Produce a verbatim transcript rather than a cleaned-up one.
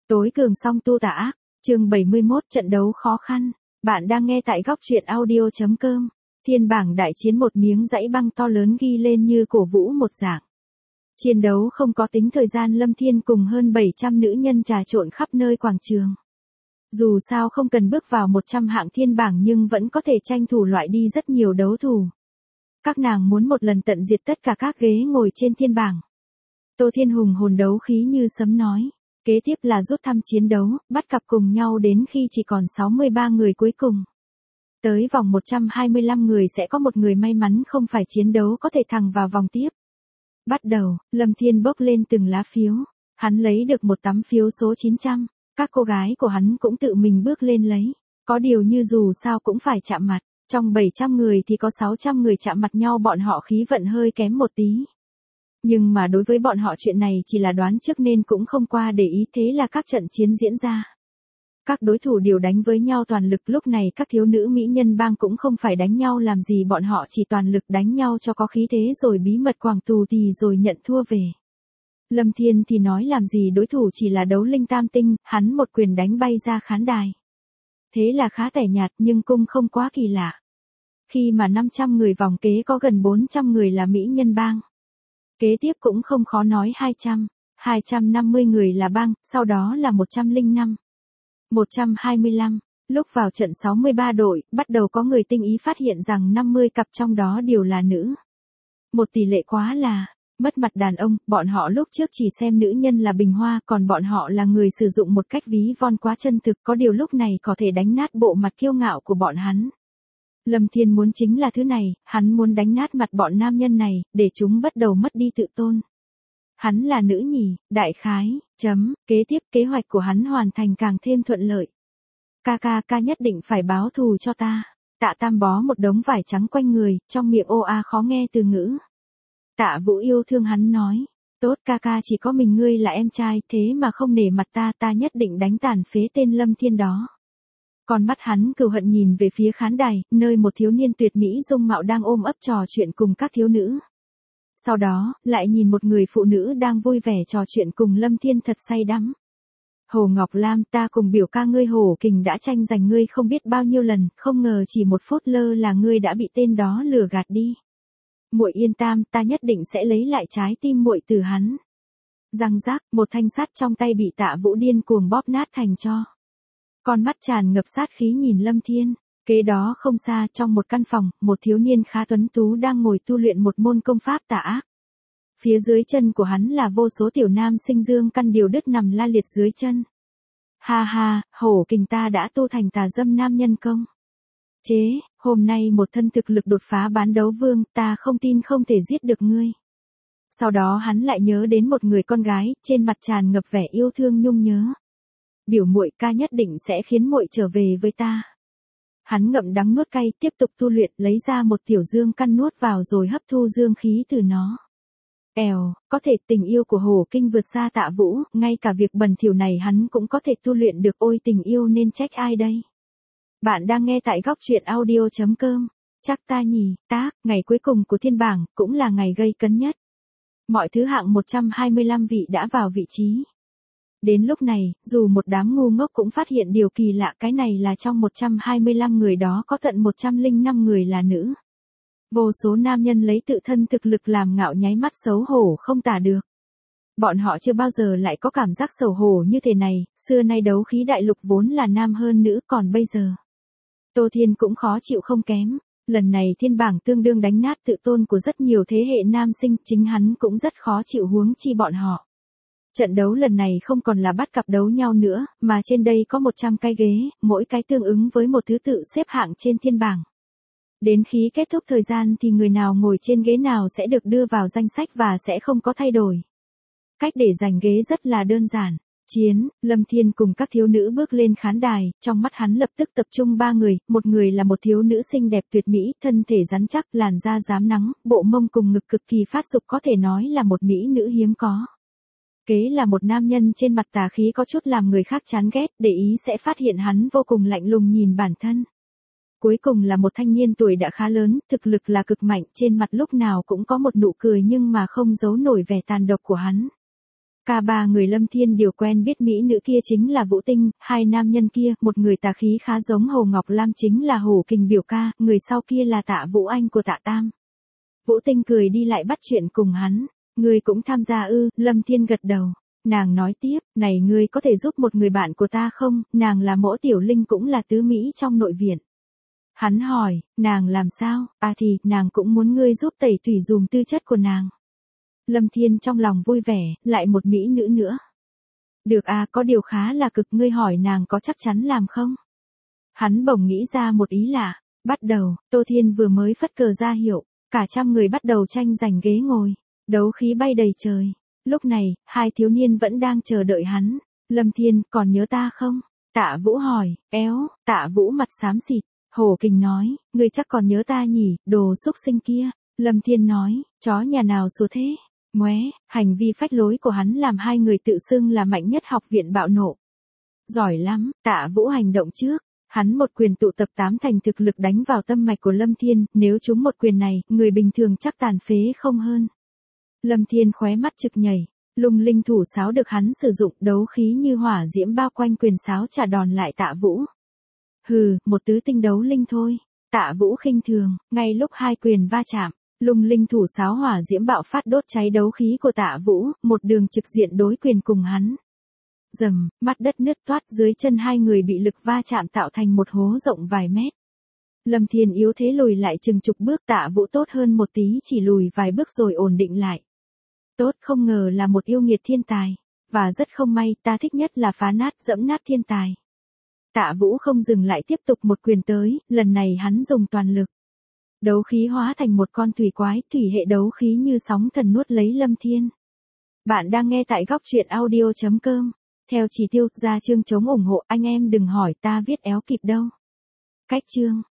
Tối cường song tu tà ác, chương bảy mươi mốt trận đấu khó khăn. Bạn đang nghe tại góc truyện audio chấm com. Thiên bảng đại chiến một miếng dãy băng to lớn ghi lên như cổ vũ một dạng. Chiến đấu không có tính thời gian, Lâm Thiên cùng hơn bảy trăm nữ nhân trà trộn khắp nơi quảng trường. Dù sao không cần bước vào một trăm hạng thiên bảng nhưng vẫn có thể tranh thủ loại đi rất nhiều đấu thủ. Các nàng muốn một lần tận diệt tất cả các ghế ngồi trên thiên bảng. Tô Thiên hùng hồn đấu khí như sấm nói. Kế tiếp là rút thăm chiến đấu, bắt cặp cùng nhau đến khi chỉ còn sáu mươi ba người cuối cùng. Tới vòng một trăm hai mươi lăm người sẽ có một người may mắn không phải chiến đấu có thể thẳng vào vòng tiếp. Bắt đầu, Lâm Thiên bốc lên từng lá phiếu. Hắn lấy được một tấm phiếu số chín trăm. Các cô gái của hắn cũng tự mình bước lên lấy. Có điều như dù sao cũng phải chạm mặt. Trong bảy trăm người thì có sáu trăm người chạm mặt nhau, bọn họ khí vận hơi kém một tí. Nhưng mà đối với bọn họ chuyện này chỉ là đoán trước nên cũng không qua để ý, thế là các trận chiến diễn ra. Các đối thủ đều đánh với nhau toàn lực, lúc này các thiếu nữ mỹ nhân bang cũng không phải đánh nhau làm gì, bọn họ chỉ toàn lực đánh nhau cho có khí thế rồi bí mật quàng tù tì rồi nhận thua về. Lâm Thiên thì nói làm gì, đối thủ chỉ là đấu linh tam tinh, hắn một quyền đánh bay ra khán đài. Thế là khá tẻ nhạt nhưng cũng không quá kỳ lạ. Khi mà năm trăm người vòng kế có gần bốn trăm người là mỹ nhân bang. Kế tiếp cũng không khó nói, hai trăm, hai trăm năm mươi người là bang, sau đó là một trăm lẻ năm, một trăm hai mươi lăm. Lúc vào trận sáu mươi ba đội, bắt đầu có người tinh ý phát hiện rằng năm mươi cặp trong đó đều là nữ. Một tỷ lệ quá là mất mặt đàn ông, bọn họ lúc trước chỉ xem nữ nhân là bình hoa, còn bọn họ là người sử dụng một cách ví von quá chân thực, có điều lúc này có thể đánh nát bộ mặt kiêu ngạo của bọn hắn. Lâm Thiên muốn chính là thứ này, hắn muốn đánh nát mặt bọn nam nhân này, để chúng bắt đầu mất đi tự tôn. Hắn là nữ nhỉ, đại khái, chấm, kế tiếp kế hoạch của hắn hoàn thành càng thêm thuận lợi. Ca ca ca nhất định phải báo thù cho ta. Tạ Tam bó một đống vải trắng quanh người, trong miệng ô a khó nghe từ ngữ. Tạ Vũ yêu thương hắn nói, tốt ca ca, chỉ có mình ngươi là em trai, thế mà không nể mặt ta, ta nhất định đánh tàn phế tên Lâm Thiên đó. Con mắt hắn cừu hận nhìn về phía khán đài, nơi một thiếu niên tuyệt mỹ dung mạo đang ôm ấp trò chuyện cùng các thiếu nữ. Sau đó, lại nhìn một người phụ nữ đang vui vẻ trò chuyện cùng Lâm Thiên thật say đắm. Hồ Ngọc Lam, ta cùng biểu ca ngươi Hồ Kình đã tranh giành ngươi không biết bao nhiêu lần, không ngờ chỉ một phút lơ là ngươi đã bị tên đó lừa gạt đi. Muội yên tâm, ta nhất định sẽ lấy lại trái tim muội từ hắn. Răng rác, một thanh sắt trong tay bị Tạ Vũ điên cuồng bóp nát thành tro. Con mắt tràn ngập sát khí nhìn Lâm Thiên. Kế đó không xa, trong một căn phòng, một thiếu niên khá tuấn tú đang ngồi tu luyện một môn công pháp tà ác. Phía dưới chân của hắn là vô số tiểu nam sinh dương căn điều đứt nằm la liệt dưới chân. Ha ha, Hổ Kình, ta đã tu thành tà dâm nam nhân công. Chế, hôm nay một thân thực lực đột phá bán đấu vương, ta không tin không thể giết được ngươi. Sau đó hắn lại nhớ đến một người con gái, trên mặt tràn ngập vẻ yêu thương nhung nhớ. Biểu muội, ca nhất định sẽ khiến muội trở về với ta. Hắn ngậm đắng nuốt cay, tiếp tục tu luyện, lấy ra một tiểu dương căn nuốt vào rồi hấp thu dương khí từ nó. Èo, có thể tình yêu của Hồ Kinh vượt xa Tạ Vũ, ngay cả việc bẩn thỉu này hắn cũng có thể tu luyện được, ôi tình yêu nên trách ai đây? Bạn đang nghe tại góc truyện audio chấm com. Chắc ta nhỉ, tác, ngày cuối cùng của thiên bảng, cũng là ngày gây cấn nhất. Mọi thứ hạng một trăm hai mươi lăm vị đã vào vị trí. Đến lúc này, dù một đám ngu ngốc cũng phát hiện điều kỳ lạ, cái này là trong một trăm hai mươi lăm người đó có tận một trăm lẻ năm người là nữ. Vô số nam nhân lấy tự thân thực lực làm ngạo, nháy mắt xấu hổ không tả được. Bọn họ chưa bao giờ lại có cảm giác xấu hổ như thế này, xưa nay đấu khí đại lục vốn là nam hơn nữ, còn bây giờ. Tô Thiên cũng khó chịu không kém, lần này thiên bảng tương đương đánh nát tự tôn của rất nhiều thế hệ nam sinh, chính hắn cũng rất khó chịu huống chi bọn họ. Trận đấu lần này không còn là bắt cặp đấu nhau nữa, mà trên đây có một trăm cái ghế, mỗi cái tương ứng với một thứ tự xếp hạng trên thiên bảng. Đến khi kết thúc thời gian thì người nào ngồi trên ghế nào sẽ được đưa vào danh sách và sẽ không có thay đổi. Cách để giành ghế rất là đơn giản. Chiến, Lâm Thiên cùng các thiếu nữ bước lên khán đài, trong mắt hắn lập tức tập trung ba người, một người là một thiếu nữ xinh đẹp tuyệt mỹ, thân thể rắn chắc, làn da rám nắng, bộ mông cùng ngực cực kỳ phát dục, có thể nói là một mỹ nữ hiếm có. Kế là một nam nhân trên mặt tà khí có chút làm người khác chán ghét, để ý sẽ phát hiện hắn vô cùng lạnh lùng nhìn bản thân. Cuối cùng là một thanh niên tuổi đã khá lớn, thực lực là cực mạnh, trên mặt lúc nào cũng có một nụ cười nhưng mà không giấu nổi vẻ tàn độc của hắn. Cả ba người Lâm Thiên đều quen biết mỹ nữ kia chính là Vũ Tinh, hai nam nhân kia, một người tà khí khá giống Hồ Ngọc Lam chính là Hổ Kình biểu ca, người sau kia là Tạ Vũ Anh của Tạ Tam. Vũ Tinh cười đi lại bắt chuyện cùng hắn, ngươi cũng tham gia ư, Lâm Thiên gật đầu. Nàng nói tiếp, này ngươi có thể giúp một người bạn của ta không, nàng là Mỗ Tiểu Linh cũng là tứ Mỹ trong nội viện. Hắn hỏi, nàng làm sao, à thì, nàng cũng muốn ngươi giúp tẩy tủy dùm tư chất của nàng. Lâm Thiên trong lòng vui vẻ, lại một mỹ nữ nữa. Được à, có điều khá là cực, ngươi hỏi nàng có chắc chắn làm không? Hắn bỗng nghĩ ra một ý lạ, bắt đầu, Tô Thiên vừa mới phất cờ ra hiệu, cả trăm người bắt đầu tranh giành ghế ngồi, đấu khí bay đầy trời. Lúc này, hai thiếu niên vẫn đang chờ đợi hắn. Lâm Thiên, còn nhớ ta không? Tạ Vũ hỏi, éo, Tạ Vũ mặt xám xịt. Hổ Kình nói, ngươi chắc còn nhớ ta nhỉ, đồ xúc sinh kia. Lâm Thiên nói, chó nhà nào xúa thế? Ngoé, hành vi phách lối của hắn làm hai người tự xưng là mạnh nhất học viện bạo nộ. Giỏi lắm, Tạ Vũ hành động trước. Hắn một quyền tụ tập tám thành thực lực đánh vào tâm mạch của Lâm Thiên, nếu trúng một quyền này, người bình thường chắc tàn phế không hơn. Lâm Thiên khóe mắt trực nhảy, lung linh thủ sáo được hắn sử dụng, đấu khí như hỏa diễm bao quanh quyền sáo trả đòn lại Tạ Vũ. Hừ, một tứ tinh đấu linh thôi. Tạ Vũ khinh thường, ngay lúc hai quyền va chạm, lung linh thủ sáo hỏa diễm bạo phát đốt cháy đấu khí của Tạ Vũ, một đường trực diện đối quyền cùng hắn. Rầm, mặt đất nứt toát, dưới chân hai người bị lực va chạm tạo thành một hố rộng vài mét. Lâm Thiên yếu thế lùi lại chừng chục bước, Tạ Vũ tốt hơn một tí chỉ lùi vài bước rồi ổn định lại. Tốt, không ngờ là một yêu nghiệt thiên tài. Và rất không may, ta thích nhất là phá nát dẫm nát thiên tài. Tạ Vũ không dừng lại tiếp tục một quyền tới, lần này hắn dùng toàn lực. Đấu khí hóa thành một con thủy quái, thủy hệ đấu khí như sóng thần nuốt lấy Lâm Thiên. Bạn đang nghe tại góc truyện audio chấm com. Theo chỉ tiêu, ra chương chống ủng hộ, anh em đừng hỏi ta viết éo kịp đâu. Cách chương.